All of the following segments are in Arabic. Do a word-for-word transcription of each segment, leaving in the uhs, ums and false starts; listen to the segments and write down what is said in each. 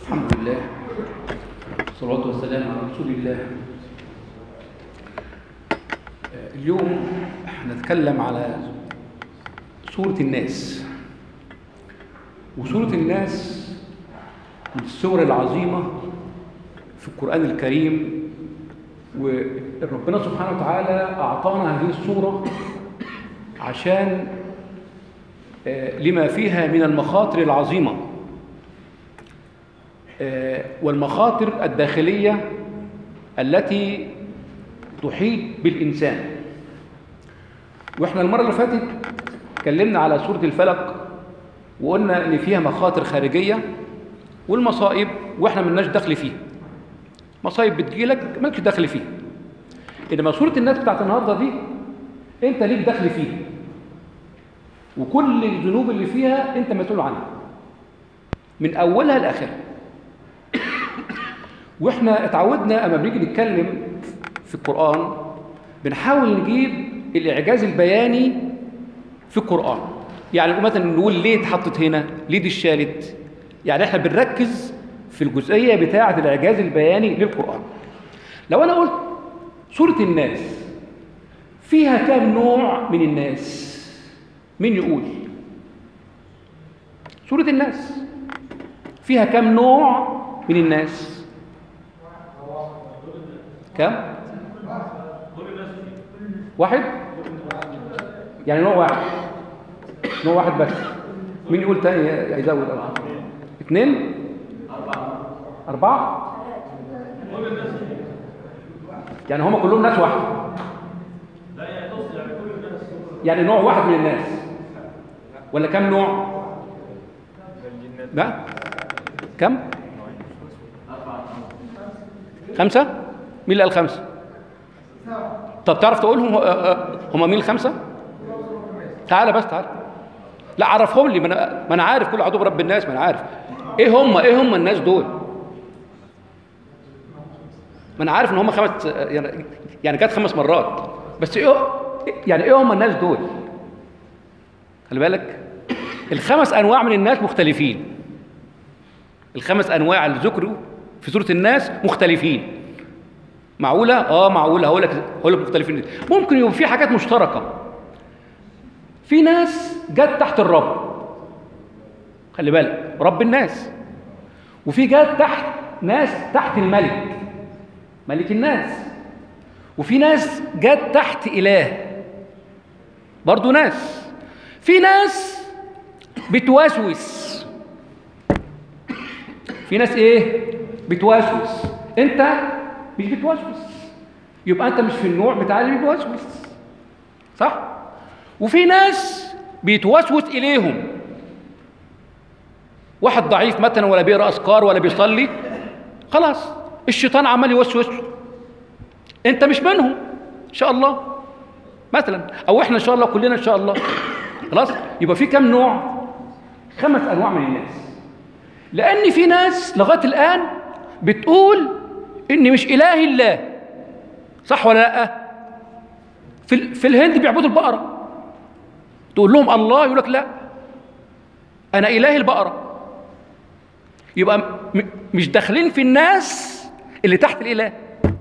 الحمد لله والصلاة والسلام على رسول الله. اليوم هنتكلم على سورة الناس، وسورة الناس من السور العظيمة في القرآن الكريم، وربنا سبحانه وتعالى أعطانا هذه السورة عشان لما فيها من المخاطر العظيمة والمخاطر الداخلية التي تحيط بالإنسان. وإحنا المرة اللي فاتت اتكلمنا على سورة الفلق وقلنا إن فيها مخاطر خارجية والمصائب وإحنا ملناش دخل فيها. مصائب بتجيلك مالكش دخل فيها، إنما سورة الناس بتاعت النهاردة دي أنت ليك دخل فيها، وكل الذنوب اللي فيها أنت مسؤول عنها من أولها لآخرها. واحنا اتعودنا اما بنيجي نتكلم في القرآن بنحاول نجيب الإعجاز البياني في القرآن. يعني مثلا نقول ليه اتحطت هنا، ليه دي اتشالت. يعني احنا بنركز في الجزئية بتاعة الإعجاز البياني للقرآن. لو أنا قلت سورة الناس فيها كام نوع من الناس، مين يقول؟ سورة الناس فيها كام نوع من الناس؟ كم؟ واحد؟ يعني نوع واحد، نوع واحد بس. مين يقول تاني يزود؟ اثنين؟ أربعة؟ يعني هم كلهم ناس واحد، يعني نوع واحد من الناس ولا كم نوع؟ لا كم؟ خمسة؟ مين اللي قال خمسة؟ طب تعرف تقولهم هم مين الخمسة؟ تعالى بس تعالى. لا عرفهم لي، ما انا ما انا عارف كل عدو رب الناس، ما انا عارف ايه هم ايه هم الناس دول. ما انا عارف ان هم خمس، يعني يعني كانت خمس مرات بس ايه يعني ايه هم الناس دول؟ خلي بالك الخمس انواع من الناس مختلفين. الخمس انواع اللي ذكروا في سورة الناس مختلفين. معقولة؟ اه معقولة. هقول لك هقول لك مختلفين. ممكن يبقى في حاجات مشتركة. في ناس جت تحت الرب، خلي بالك رب الناس، وفي جت تحت ناس تحت الملك ملك الناس، وفي ناس جت تحت إله برضو ناس. في ناس بتوسوس. في ناس ايه؟ بتوسوس. انت مش بتوسوس، يبقى انت مش في النوع بتاع اللي بيتوسوس، صح؟ وفي ناس بيتوسوس اليهم. واحد ضعيف مثلا ولا بيقرا اذكار ولا بيصلي، خلاص الشيطان عمال يوسوس له. انت مش منهم ان شاء الله مثلا، او احنا ان شاء الله كلنا ان شاء الله. خلاص يبقى في كم نوع؟ خمس انواع من الناس. لان في ناس لغايه الان بتقول ان مش اله الله، صح ولا لا؟ في في الهند بيعبدوا البقره، تقول لهم الله يقول لك لا انا اله البقره. يبقى م- مش داخلين في الناس اللي تحت الاله،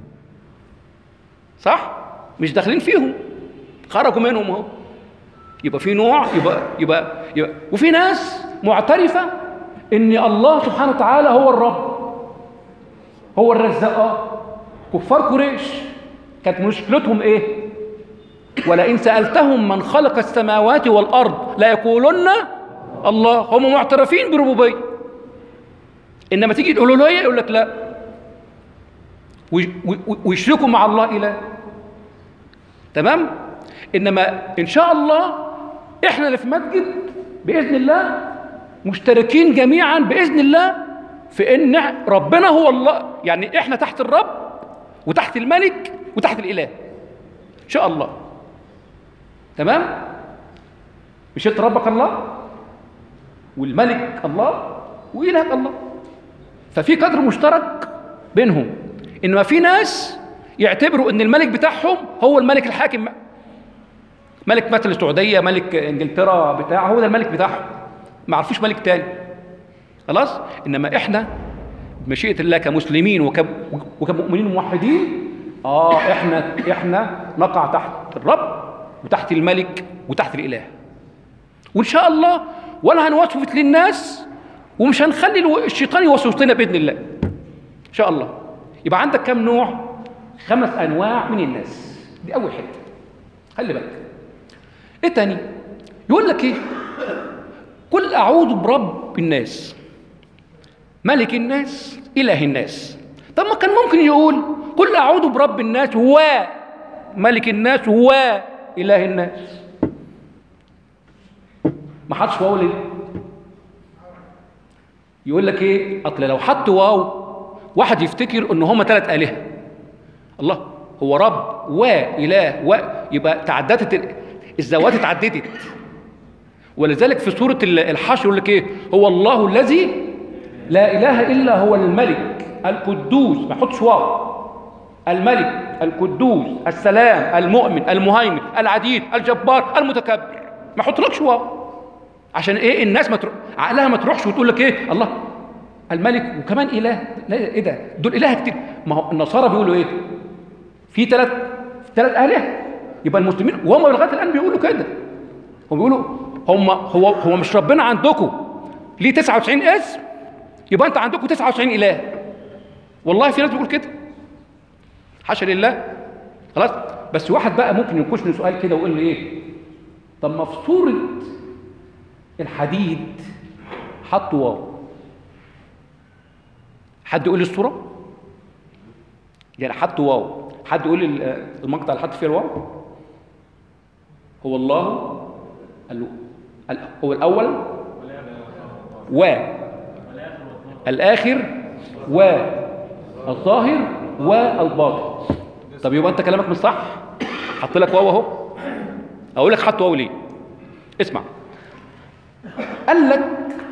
صح؟ مش داخلين فيهم، خرجوا منهم اهو. يبقى في نوع، يبقى يبقى, يبقى وفي ناس معترفه ان الله سبحانه وتعالى هو الرب هو الرزاق. كفار قريش كانت مشكلتهم ايه؟ ولئن سألتهم من خلق السماوات والأرض لا يقولن الله. هم معترفين بربوبية، إنما تيجي تقولوا له يقول لك لا، ويشركوا مع الله إله. تمام؟ إنما إن شاء الله إحنا اللي في مسجد بإذن الله مشتركين جميعا بإذن الله في إن ربنا هو الله. يعني إحنا تحت الرب وتحت الملك وتحت الإله إن شاء الله. تمام؟ مش انت ربك الله والملك الله وإلهك الله، ففي قدر مشترك بينهم. إنما في ناس يعتبروا إن الملك بتاعهم هو الملك الحاكم، ملك مثل السعودية، ملك إنجلترا بتاعه هو ده الملك بتاعهم، ما عرفوش ملك تاني. خلاص؟ إنما إحنا بمشيئة الله كمسلمين وك... وكمؤمنين موحدين، اه احنا احنا نقع تحت الرب وتحت الملك وتحت الاله، وان شاء الله ولا هنوسوس للناس ومش هنخلي الشيطان يوسوس لنا باذن الله ان شاء الله. يبقى عندك كم نوع؟ خمس انواع من الناس. دي اول حته، خلي بالك. ايه تاني؟ يقول لك ايه؟ قل اعوذ برب الناس، ملك الناس، اله الناس. طب ما كان ممكن يقول قل اعوذ برب الناس وملك الناس واله الناس. ما حطش واو ليه؟ يقول لك ايه؟ اصل لو حط واو واحد يفتكر ان هم ثلاث الهه. الله، هو رب واله و يبقى تعددت الذوات، اتعددت. ولذلك في سوره الحشر يقول لك ايه؟ هو الله الذي لا اله الا هو الملك القدوس، ما يحطش واو. الملك القدوس السلام المؤمن المهيمن العديد الجبار المتكبر، ما يحطلكش واو. عشان ايه؟ الناس ما تروح عقلها ما تروحش وتقول لك ايه؟ الله الملك وكمان اله؟ لا، ايه ده؟ دول اله كتير. ما هو النصارى بيقولوا ايه؟ في ثلاث ثلاث الهه. يبقى المسلمين وهم لغايه الان بيقولوا كده. هم بيقولوا هم هو هو مش ربنا عندكم ليه تسعة وتسعين اسم؟ يبقى انت عندكم تسعة وتسعين اله. والله في ناس بيقول كده، حاشا لله. خلاص. بس واحد بقى ممكن ينكشني سؤال كده ويقول لي ايه؟ طب ما في سوره الحديد حطوا واو. حد يقول لي الصوره؟ يعني حطوا واو. حد يقول لي المقطع اللي حط فيه الواو؟ هو الله هو الاول و الاخر والظاهر والباطن. طب يبقى انت كلامك مش صح. حط لك واو اهو. اقول لك حط واو ليه؟ اسمع. قال لك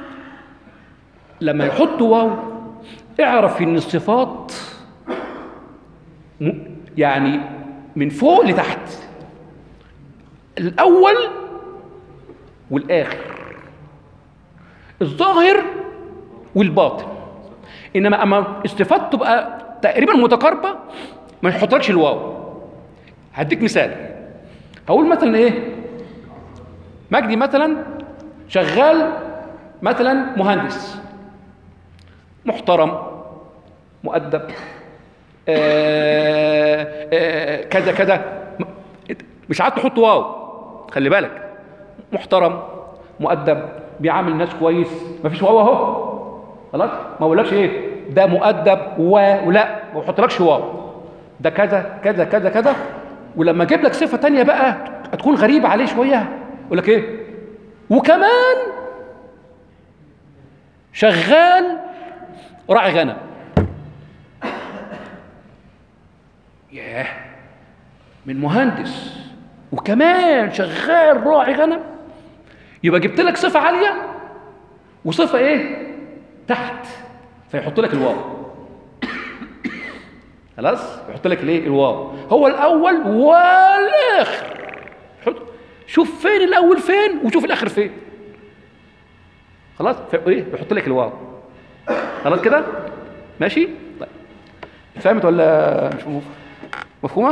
لما يحط واو اعرف ان الصفات يعني من فوق لتحت، الاول والاخر، الظاهر والباطن. انما اما الصفات تبقى تقريبا متقاربه ما يحطلكش الواو. هديك مثال. هقول مثلا ايه؟ مجدي مثلا شغال مثلا مهندس محترم مؤدب آآ آآ كذا كذا، مش عايز تحط واو. خلي بالك، محترم مؤدب بيعامل الناس كويس، مفيش واو اهو. خلاص. ما بقولكش ايه ده مؤدب و ولا ما بحطلكش واو. ده كذا كذا كذا كذا. ولما اجيب لك صفه ثانيه بقى هتكون غريبه عليه شويه، اقول لك ايه؟ وكمان شغال راعي غنم. ياه، من مهندس وكمان شغال راعي غنم، يبقى جبت لك صفه عاليه وصفه ايه تحت، فيحط لك الواو. خلاص. يحط لك ليه الواو؟ هو الاول والاخر. شوف فين الاول فين وشوف الاخر فين. خلاص. ايه؟ يحط لك الواو. خلاص كده ماشي. طيب فهمت ولا مش مفهومه؟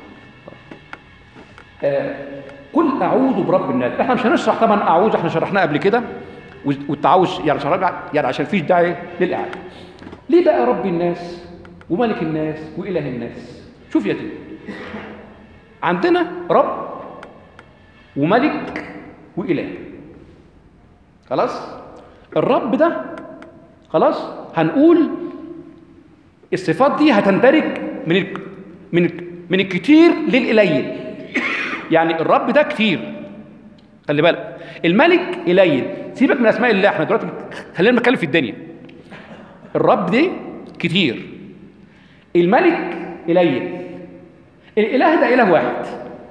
آه. قل اعوذ برب الناس. احنا مش هنشرح طبعا اعوذ، احنا شرحناه قبل كده، والتعوذ يعني شرحنا يعني عشان فيش داعي للاعاده. ليه بقى رب الناس وملك الناس واله الناس؟ شوف يا سيدي، عندنا رب وملك واله. خلاص. الرب ده خلاص هنقول الصفات دي هتندرج من ال... من ال... من الكتير للقليل. يعني الرب ده كتير، خلي بالك. الملك قليل، سيبك من اسماء الله، احنا دلوقتي خلينا نتكلم في الدنيا. الرب ده كتير، الملك قليل، الاله ده اله واحد.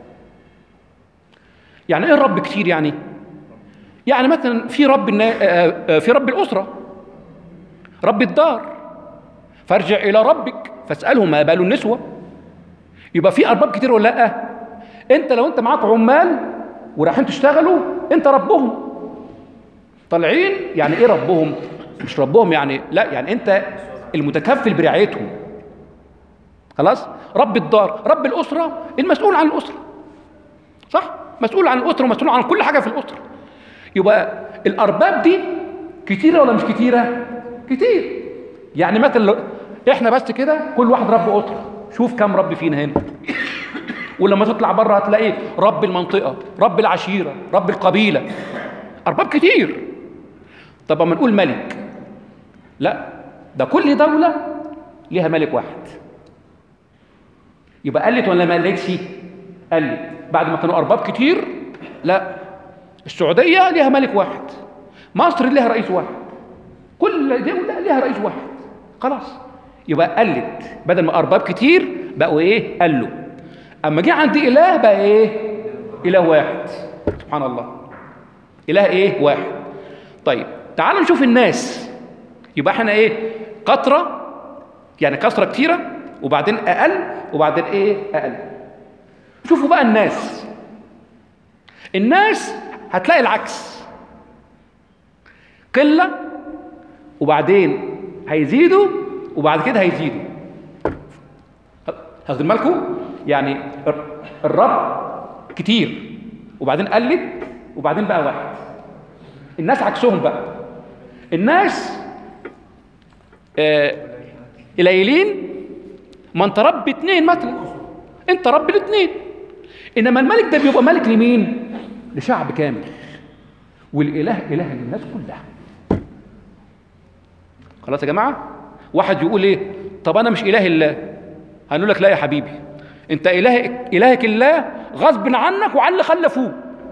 يعني ايه الرب كتير؟ يعني يعني مثلا في رب النا... في رب الاسره، رب الدار، فارجع الى ربك فاساله ما بال النسوه. يبقى في ارباب كتير ولا لا؟ انت لو انت معاك عمال ورايحين تشتغلوا انت ربهم، طالعين. يعني ايه ربهم؟ مش ربهم يعني لا، يعني انت المتكفل برعايتهم. خلاص؟ رب الدار، رب الأسرة، المسؤول عن الأسرة، صح؟ مسؤول عن الأسرة ومسؤول عن كل حاجة في الأسرة. يبقى الأرباب دي كتيرة ولا مش كتيرة؟ كتير. يعني مثلا احنا بس كده كل واحد رب أسرة، شوف كم رب فينا هنا. ولما تطلع بره هتلاقي رب المنطقة، رب العشيرة، رب القبيلة، أرباب كتير. طب اما نقول ملك، لا، ده كل دولة ليها ملك واحد. يبقى قلت ولا ما قلتش؟ قلت. بعد ما كانوا أرباب كتير، لا، السعودية ليها ملك واحد، مصر ليها رئيس واحد، كل دولة ليها رئيس واحد. خلاص، يبقى قلت. بدل ما أرباب كتير بقوا إيه؟ قلوا. أما جه عند إله بقى إيه؟ إله واحد. سبحان الله، إله إيه؟ واحد. طيب تعالوا نشوف الناس. يبقى احنا إيه؟ قطرة، يعني كثرة كتيرة، وبعدين أقل، وبعدين إيه؟ أقل. شوفوا بقى الناس. الناس هتلاقي العكس، قلة وبعدين هيزيدوا وبعد كده هيزيدوا. هاخدين بالكم؟ يعني الرب كتير وبعدين قلت وبعدين بقى واحد. الناس عكسهم بقى. الناس آه قليلين، ما انت رب اتنين مثلا، انت رب الاتنين. انما الملك ده بيبقى ملك لمين؟ لشعب كامل. والاله اله للناس كلها. خلاص يا جماعه؟ واحد يقول ايه؟ طب انا مش اله الله. هنقول لك لا يا حبيبي، انت الهك الهك الله غصب عنك وعن اللي خلفوه.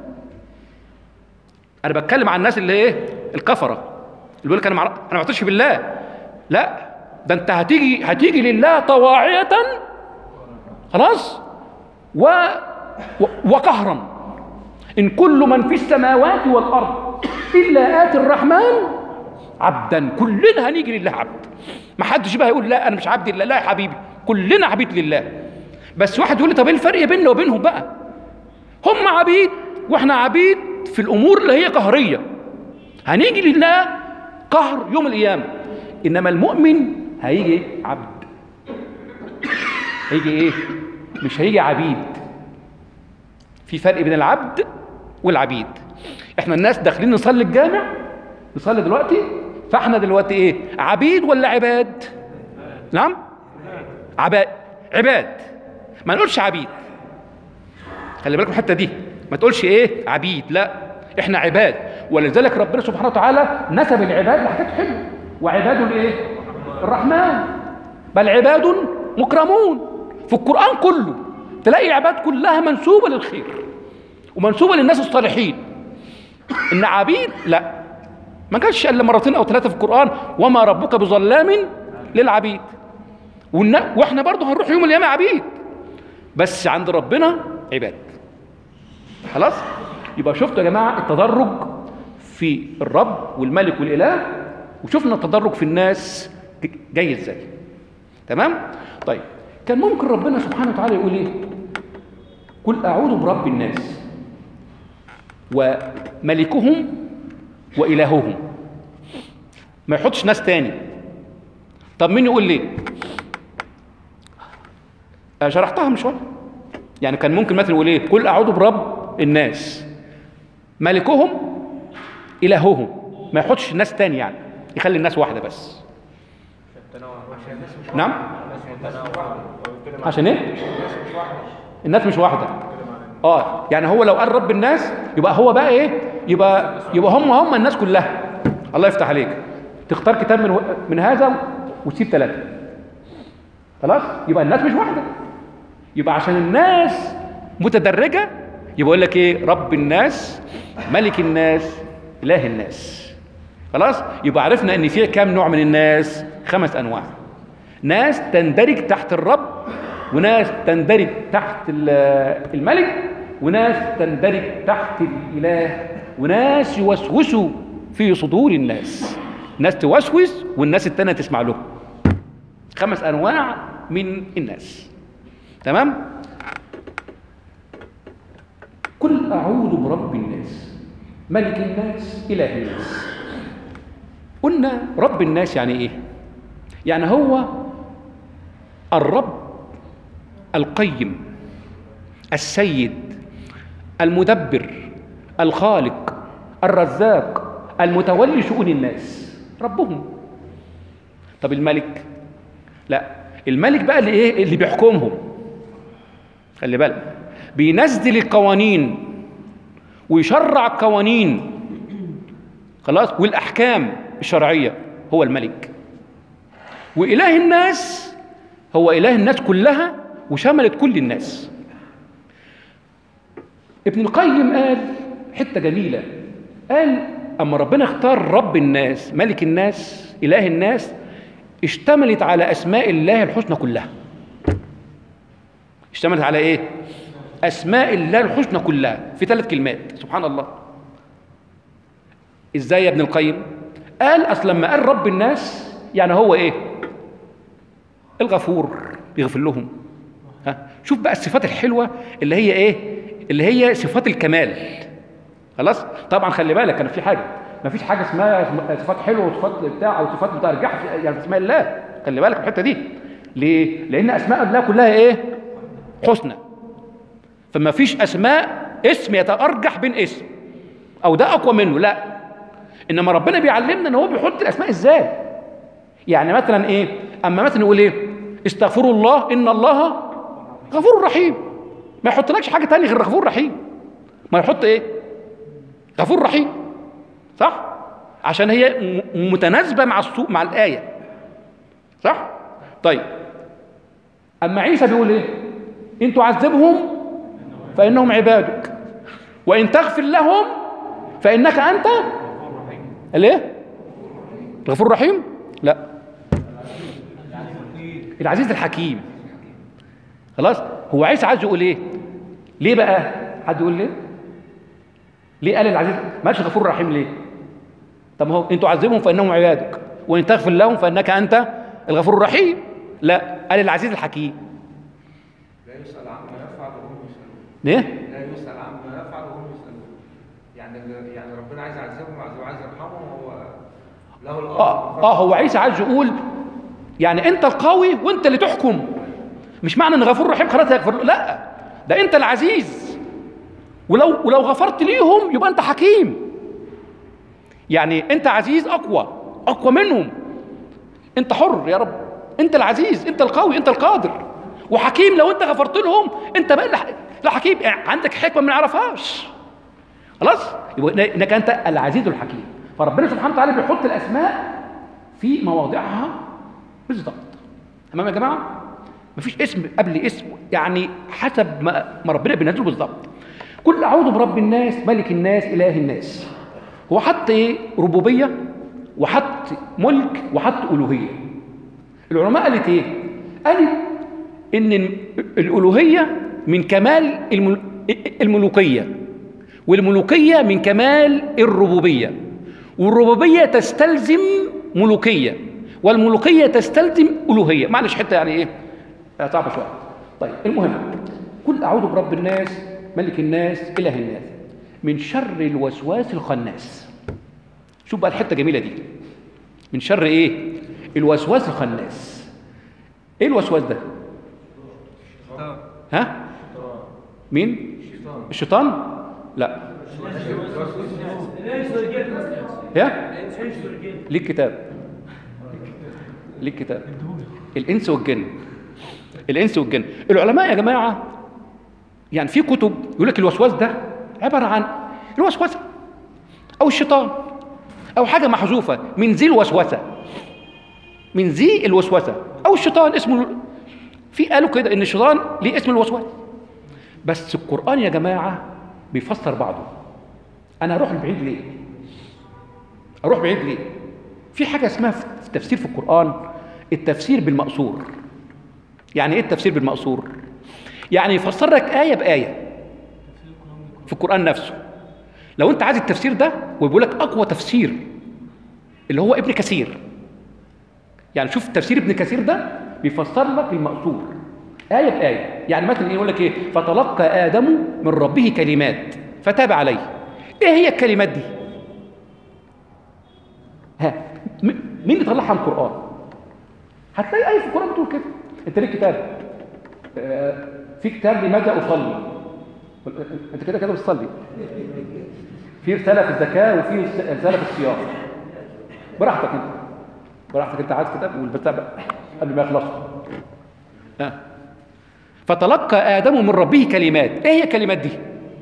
انا بتكلم عن الناس اللي ايه؟ الكفره، اللي بيقول لك انا مع... انا ما اعترفش بالله. لا، ده انت هتيجي هتيجي لله طواعيه، خلاص، و... و... وقهرا. ان كل من في السماوات والارض الا اتي الرحمن عبدا. كلنا هنيجي لله عبد. ما حدش بقى يقول لا انا مش عبد لله. لا يا حبيبي، كلنا عبيد لله. بس واحد يقول لي طب ايه الفرق بيننا وبينهم بقى؟ هم عبيد واحنا عبيد في الامور اللي هي قهريه. هنيجي لله قهر يوم القيامه. انما المؤمن هيجي عبد. هيجي ايه؟ مش هيجي عبيد. في فرق بين العبد والعبيد. احنا الناس داخلين نصلي الجامع، نصلي دلوقتي، فاحنا دلوقتي ايه؟ عبيد ولا عباد؟ نعم؟ عباد. عباد. ما نقولش عبيد. خلي بالكم الحته دي، ما تقولش ايه؟ عبيد. لا، احنا عباد. ولذلك ربنا سبحانه وتعالى نسب العباد لحاجات حلوه. وعباد الايه؟ الرحمن. بل عباد مكرمون. في القرآن كله تلاقي العباد كلها منسوبة للخير ومنسوبة للناس الصالحين. إن عبيد لا، ما كانش إلا مرتين أو ثلاثة في القرآن، وما ربك بظلام للعبيد. وإحنا برضه هنروح يوم القيامة عبيد، بس عند ربنا عباد. خلاص؟ يبقى شفتوا يا جماعة التدرج في الرب والملك والإله، وشفنا التدرج في الناس جاي ازاي. تمام؟ طيب كان ممكن ربنا سبحانه وتعالى يقول ايه؟ قل اعوذ برب الناس وملكهم والههم، ما يحطش ناس تاني. طب مين يقول ليه؟ شرحتها من شويه. يعني كان ممكن مثلا يقول ايه؟ قل اعوذ برب الناس ملكهم الههم، ما يحطش ناس تاني، يعني يخلي الناس واحده بس. نعم؟ عشان ايه؟ الناس مش واحده. اه يعني هو لو قال رب الناس يبقى هو بقى ايه؟ يبقى يبقى هم هم الناس كلها. الله يفتح عليك. تختار كتاب من من هذا وتسيب ثلاثه. خلاص؟ يبقى الناس مش واحده. يبقى عشان الناس متدرجه يبقى يقول لك ايه؟ رب الناس، ملك الناس، اله الناس. خلاص؟ يبقى عرفنا ان في كام نوع من الناس؟ خمس انواع. ناس تندرج تحت الرب، وناس تندرج تحت الملك، وناس تندرج تحت الاله، وناس يوسوسوا في صدور الناس. ناس توسوس والناس التانية تسمع له. خمس انواع من الناس. تمام؟ قل اعوذ برب الناس ملك الناس اله الناس. قلنا رب الناس يعني ايه؟ يعني هو الرب القيم السيد المدبر الخالق الرزاق المتولي شؤون الناس، ربهم. طب الملك؟ لا، الملك بقى اللي ايه؟ اللي بيحكمهم. خلي بالك، بينزل القوانين ويشرع القوانين، خلاص، والاحكام الشرعيه، هو الملك. واله الناس هو اله الناس كلها وشملت كل الناس. ابن القيم قال حته جميله، قال اما ربنا اختار رب الناس ملك الناس اله الناس، اشتملت على اسماء الله الحسنى كلها. اشتملت على ايه؟ اسماء الله الحسنى كلها في ثلاث كلمات. سبحان الله. ازاي يا ابن القيم؟ قال اصل لما قال رب الناس يعني هو ايه؟ الغفور، بيغفر لهم. ها، شوف بقى الصفات الحلوه اللي هي ايه؟ اللي هي صفات الكمال. خلاص. طبعا خلي بالك، انا في حاجه، ما فيش حاجه اسمها صفات حلوه وصفات بتاع او صفات بترجح يعني في اسماء الله. خلي بالك من الحته دي. ليه؟ لان اسماء الله كلها ايه؟ حسنى. فما فيش اسماء اسم يتارجح بين اسم او ده اقوى منه، لا. انما ربنا بيعلمنا ان هو بيحط الاسماء ازاي. يعني مثلا ايه؟ اما مثلا نقول ايه؟ استغفروا الله ان الله غفور رحيم، ما يحطلكش حاجه ثانيه غير غفور رحيم. ما يحط ايه؟ غفور رحيم، صح؟ عشان هي متناسبه مع السوق مع الايه، صح؟ طيب اما عيسى بيقول ايه؟ ان تعذبهم فانهم عبادك وان تغفر لهم فانك انت الايه؟ الغفور الرحيم؟ لا، العزيز الحكيم. خلاص. هو عيسى عايز يقول ايه؟ ليه بقى؟ حد يقول ليه؟ ليه قال العزيز؟ ما قالش غفور رحيم ليه؟ طب ما هو ان تعذبهم فانهم عبادك وان تغفر لهم فانك انت الغفور الرحيم. لا، قال العزيز الحكيم. لا يسأل عما يفعل وهم يسألون. ليه؟ لا يسأل عما يفعل وهم يسألون. يعني يعني ربنا عايز يعذبهم وعايز يرحمهم، وهو له الامر. اه اه هو عيسى عايز يقول يعني انت القوي وانت اللي تحكم. مش معنى ان غفور رحيم خلاص هيغفر، لا، ده انت العزيز، ولو ولو غفرت ليهم يبقى انت حكيم. يعني انت عزيز اقوى اقوى منهم. انت حر يا رب، انت العزيز، انت القوي، انت القادر، وحكيم. لو انت غفرت لهم انت بقى لا حكيم، يعني عندك حكمه ما نعرفهاش. خلاص، يبقى انك انت العزيز الحكيم. فربنا سبحانه وتعالى بيحط الاسماء في مواضعها بالظبط. تمام يا جماعه؟ مفيش اسم قبل اسم، يعني حسب ما ما ربنا بينزله بالظبط. كل اعوذ برب الناس ملك الناس اله الناس. هو حط ايه؟ ربوبيه، وحط ملك، وحط الوهيه. العلماء قالت ايه؟ قالت ان الالوهيه من كمال الملوكيه، والملوكيه من كمال الربوبيه، والربوبيه تستلزم ملوكيه، والملوكيه تستلزم الوهيه. معلش حته يعني ايه صعبه شويه. طيب المهم، كل اعوذ برب الناس ملك الناس اله الناس من شر الوسواس الخناس. شوف بقى الحته الجميله دي، من شر ايه؟ الوسواس الخناس. ايه الوسواس ده؟ ها؟ مين؟ الشيطان؟ لا. يا؟ ليك كتاب، ليك كتاب الانس والجن. الانس والجن. العلماء يا جماعه يعني في كتب يقول لك الوسواس ده عباره عن الوسوسه او الشيطان او حاجه محذوفه من ذي الوسوسه، من ذي الوسوسه او الشيطان اسمه. في قالوا كده ان الشيطان ليه اسم الوسواس، بس القران يا جماعه بيفسر بعضه. انا اروح بعيد ليه؟ اروح بعيد ليه؟ في حاجه اسمها في التفسير في القران التفسير بالمأثور. يعني ايه التفسير بالمأثور؟ يعني يفسر لك آية بآية في القرآن نفسه. لو انت عايز التفسير ده، ويقول لك اقوى تفسير اللي هو ابن كثير. يعني شوف تفسير ابن كثير ده بيفسر لك المأثور آية بآية. يعني مثلا يقول لك ايه؟ فتلقى آدم من ربه كلمات فتاب عليه. ايه هي الكلمات دي؟ ها، مين اللي طلعها من القرآن؟ هتلاقي آية في القرآن بتقول كده. أنت ليك كتاب، آه في كتاب لماذا أصلي، أنت كده كده بتصلي، في رسالة في الزكاة وفي رسالة في الصيام، براحتك أنت، براحتك أنت عايز كتاب والبتاع قبل ما يخلص. آه. فتلقى آدم من ربه كلمات. إيه هي الكلمات دي؟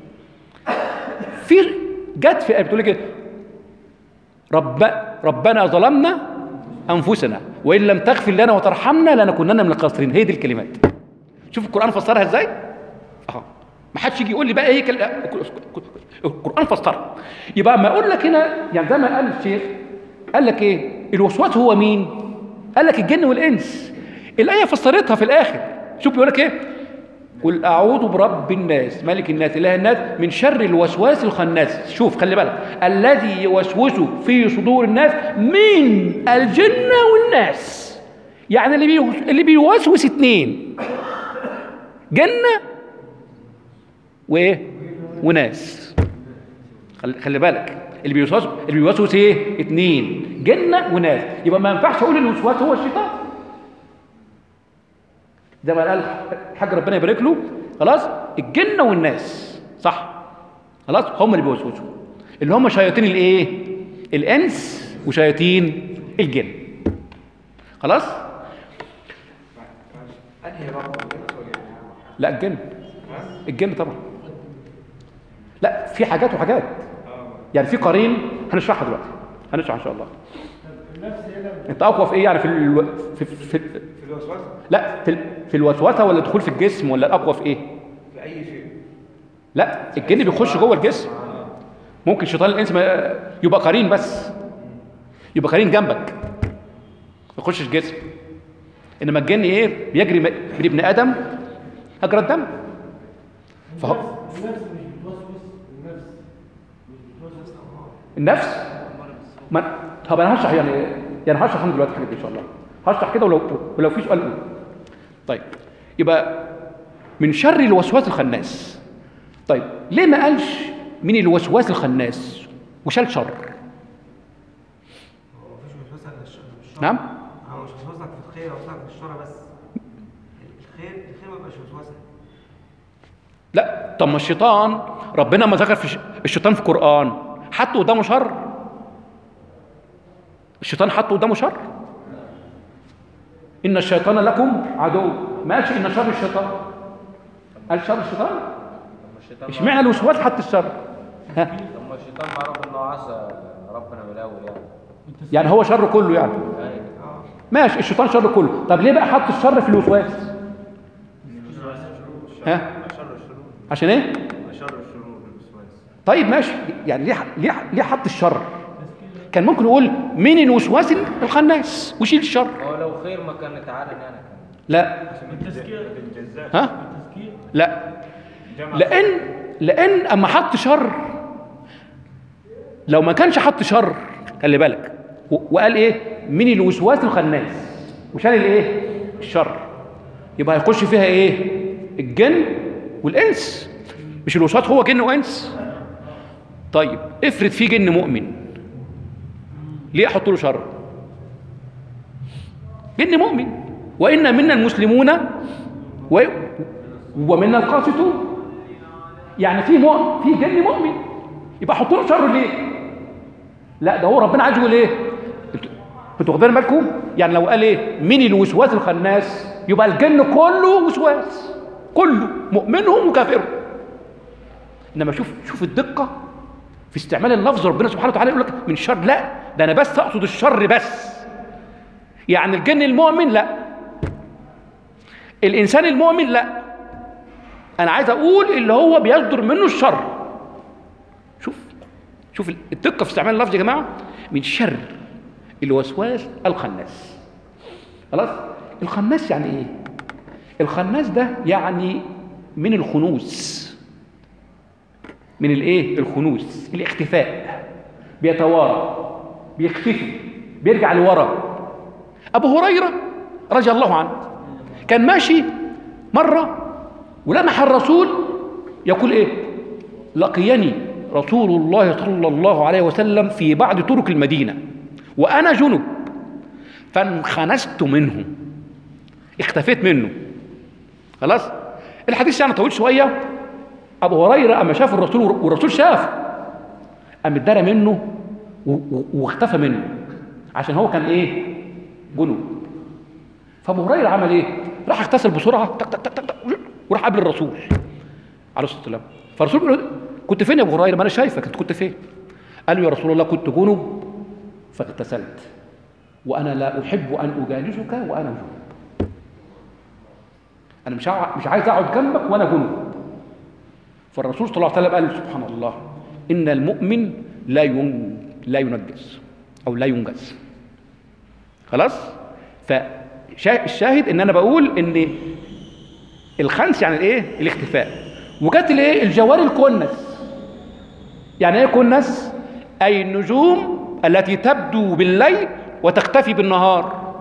في جت في آية بتقول كده رب ربنا ظلمنا أنفسنا وإن لم تغفر لنا وترحمنا لنكونن من الخاسرين. هي دي الكلمات. شوف القرآن فسرها إزاي؟ أهو ما حدش يجي يقول لي بقى إيه كل... القرآن فسرها. يبقى ما أقول لك هنا يعني زي ما قال الشيخ، قال لك إيه؟ الوسواس هو مين؟ قال لك الجن والإنس. الآية فسرتها في الآخر. شوف بيقول لك إيه؟ قل أعوذ برب الناس ملك الناس إله الناس من شر الوسواس الخناس. شوف خلي بالك، الذي يوسوس في صدور الناس من الجنة والناس. يعني اللي بي... اللي بيوسوس اتنين، جنة وإيه؟ وناس. خلي, خلي بالك اللي بيوسوس اللي بيوسوس إيه؟ اتنين، جنة وناس. يبقى ما ينفعش أقول الوسواس هو الشيطان زي ما قال الحاج ربنا يبارك له. خلاص الجن والناس صح، خلاص هم اللي بيوسوسوا، اللي هم شياطين الايه؟ الانس وشياطين الجن. خلاص انهي رب؟ لا الجن، الجن طبعا. لا في حاجات وحاجات، يعني في قرين هنشرحها دلوقتي، هنشرح ان شاء الله. انت اقوى في ايه يعني؟ في الو... في في, في الوسواس؟ لا في ال... في الوسوسه ولا دخول في الجسم ولا الاقوى في ايه؟ في اي شيء. لا الجن بيخش جوه الجسم. ممكن شيطان الانس ما يبقى قرين، بس يبقى قرين جنبك ما يخشش جسم. انما الجن ايه؟ بيجري من ابن ادم هجرة الدم. فهو النفس مش بتوسوس، النفس مش بتوسوس. النفس ما طب انا هشرح يعني يعني هشرح من دلوقتي حاجه ان شاء الله، هشرح كده ولو ولو في سؤال قول. طيب يبقى من شر الوسواس الخناس. طيب ليه ما قالش من الوسواس الخناس وشال شر؟ هو مفيش وسوسه الا الشر. نعم هو مش وسوسك في الخير، وسوسك في الشر بس. الخير الخير ما يبقاش وسوسه. لا طب ما الشيطان ربنا ما ذكر في الشيطان في القرآن حط قدامه شر؟ الشيطان حط قدامه شر؟ إن الشيطان لكم عدو، ما قالش إن شر الشيطان، قال شر الشيطان. اشمعنى الوسواس حط الشر؟ ها؟ طب ما الشيطان معروف انه عصى ربنا من الاول يعني. يعني هو شر كله يعني. ماشي الشيطان شر كله، طب ليه بقى حط الشر في الوسواس؟ ها؟ عشان ايه؟ طيب ماشي، يعني ليه ليه ليه حط الشر؟ كان ممكن يقول من الوسواس الخناس ويشيل الشر. هو لو خير ما كان تعالى يعني كان. لا التزكية. ها؟ التزكية. لا لان لان اما حط شر، لو ما كانش حط شر خلي بالك وقال ايه؟ من الوسواس الخناس وشال الايه؟ الشر، يبقى هيخش فيها ايه؟ الجن والانس. مش الوسواس هو جن وانس؟ طيب افرض في جن مؤمن، ليه احط له شر؟ جن مؤمن، وان منا المسلمون و... ومنا القاسطون. يعني في مؤمن، في جن مؤمن، يبقى احط له شر ليه؟ لا ده هو ربنا عايز يقول ايه؟ انتوا واخدين بالكم؟ يعني لو قال ايه؟ من الوسواس الخناس يبقى الجن كله وسواس، كله مؤمنهم وكافرهم. انما شوف شوف الدقه في استعمال اللفظ. ربنا سبحانه وتعالى يقول لك من شر، لا ده انا بس اقصد الشر بس. يعني الجن المؤمن لا، الانسان المؤمن لا، انا عايز اقول اللي هو بيصدر منه الشر. شوف شوف الدقه في استعمال اللفظ يا جماعه. من شر الوسواس الخناس. خلاص الخناس يعني ايه؟ الخناس ده يعني من الخنوس، من الايه؟ الخنوس، الاختفاء، بيتوارى، بيختفي، بيرجع لورا. ابو هريره رضي الله عنه كان ماشي مره ولمح الرسول يقول ايه؟ لقيني رسول الله صلى الله عليه وسلم في بعض طرق المدينه وانا جنب فانخنست منه. اختفيت منه. خلاص. الحديث يعني طويل شويه. ابو هريره اما شاف الرسول والرسول شاف، قام اتدرى منه واختفى منه، عشان هو كان ايه؟ جنوب. فابو هريره عمل ايه؟ راح اغتسل بسرعه تك تك تك تك وراح قابل الرسول عليه الصلاه والسلام. فالرسول بيقول له كنت فين يا ابو هريره؟ ما انا شايفك، انت كنت فين؟ قال له يا رسول الله كنت جنب فاغتسلت، وانا لا احب ان اجالسك وانا جنب. انا مش مش عايز اقعد جنبك وانا جنب. فالرسول صلى الله عليه وسلم قال سبحان الله ان المؤمن لا ين... لا ينجس او لا ينجس. خلاص. فالشاهد ان انا بقول ان الخنس يعني الايه؟ الاختفاء. وجت الايه؟ الجوار الكنس. يعني ايه كنس؟ اي النجوم التي تبدو بالليل وتختفي بالنهار،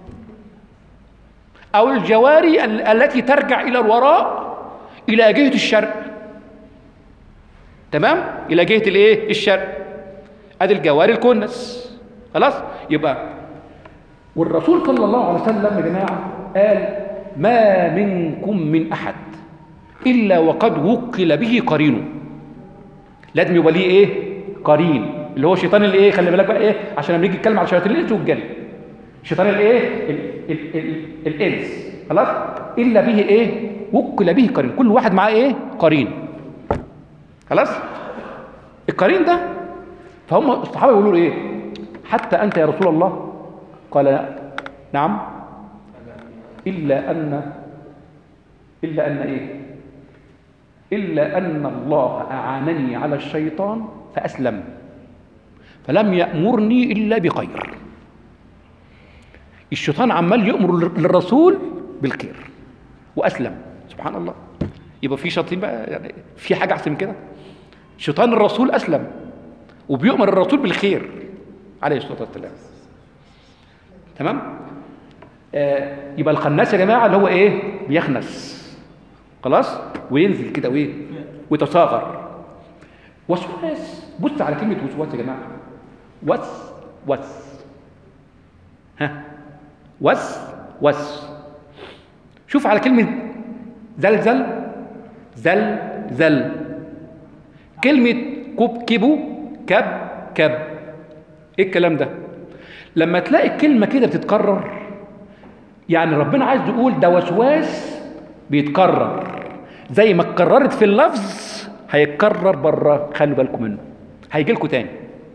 او الجواري التي ترجع الى الوراء الى جهه الشرق. تمام؟ الى جهه الايه؟ الشرق. ادي الجواري الكنس. خلاص. يبقى والرسول صلى الله عليه وسلم يا جماعه قال ما منكم من احد الا وقد وكل به قرينه. لازم يبقى ليه ايه؟ قرين، اللي هو شيطان الايه؟ خلي بالك بقى ايه، عشان لما نيجي نتكلم على شياطين الانس والجن، شيطان الايه؟ ال- ال- ال- الانس. خلاص. الا به ايه؟ وكل به قرين. كل واحد معاه ايه؟ قرين. خلاص. القرين ده فهم الصحابه يقولوا له ايه؟ حتى انت يا رسول الله؟ قال نعم. الا ان الا ان ايه؟ الا ان الله اعانني على الشيطان فاسلم فلم يامرني الا بخير. الشيطان عمال يامر للرسول بالخير واسلم. سبحان الله. يبقى في شياطين بقى، يعني في حاجه احسن من كده؟ شيطان الرسول اسلم وبيؤمر الرسول بالخير عليه الصلاه والسلام. تمام. آه يبقى الخناس يا جماعه اللي هو ايه؟ بيخنس. خلاص. وينزل كده وايه؟ ويتصاغر. وسواس. بص على كلمه وسواس يا جماعه. وس وس ها وس وس. شوف على كلمه زلزل زل زل. كلمه كبكبوا كب كب. ايه الكلام ده؟ لما تلاقي الكلمه كده بتتكرر يعني ربنا عايز يقول ده وسواس بيتكرر، زي ما اتكررت في اللفظ هيتكرر بره. خلوا بالكم منه، هيجي لكم تاني.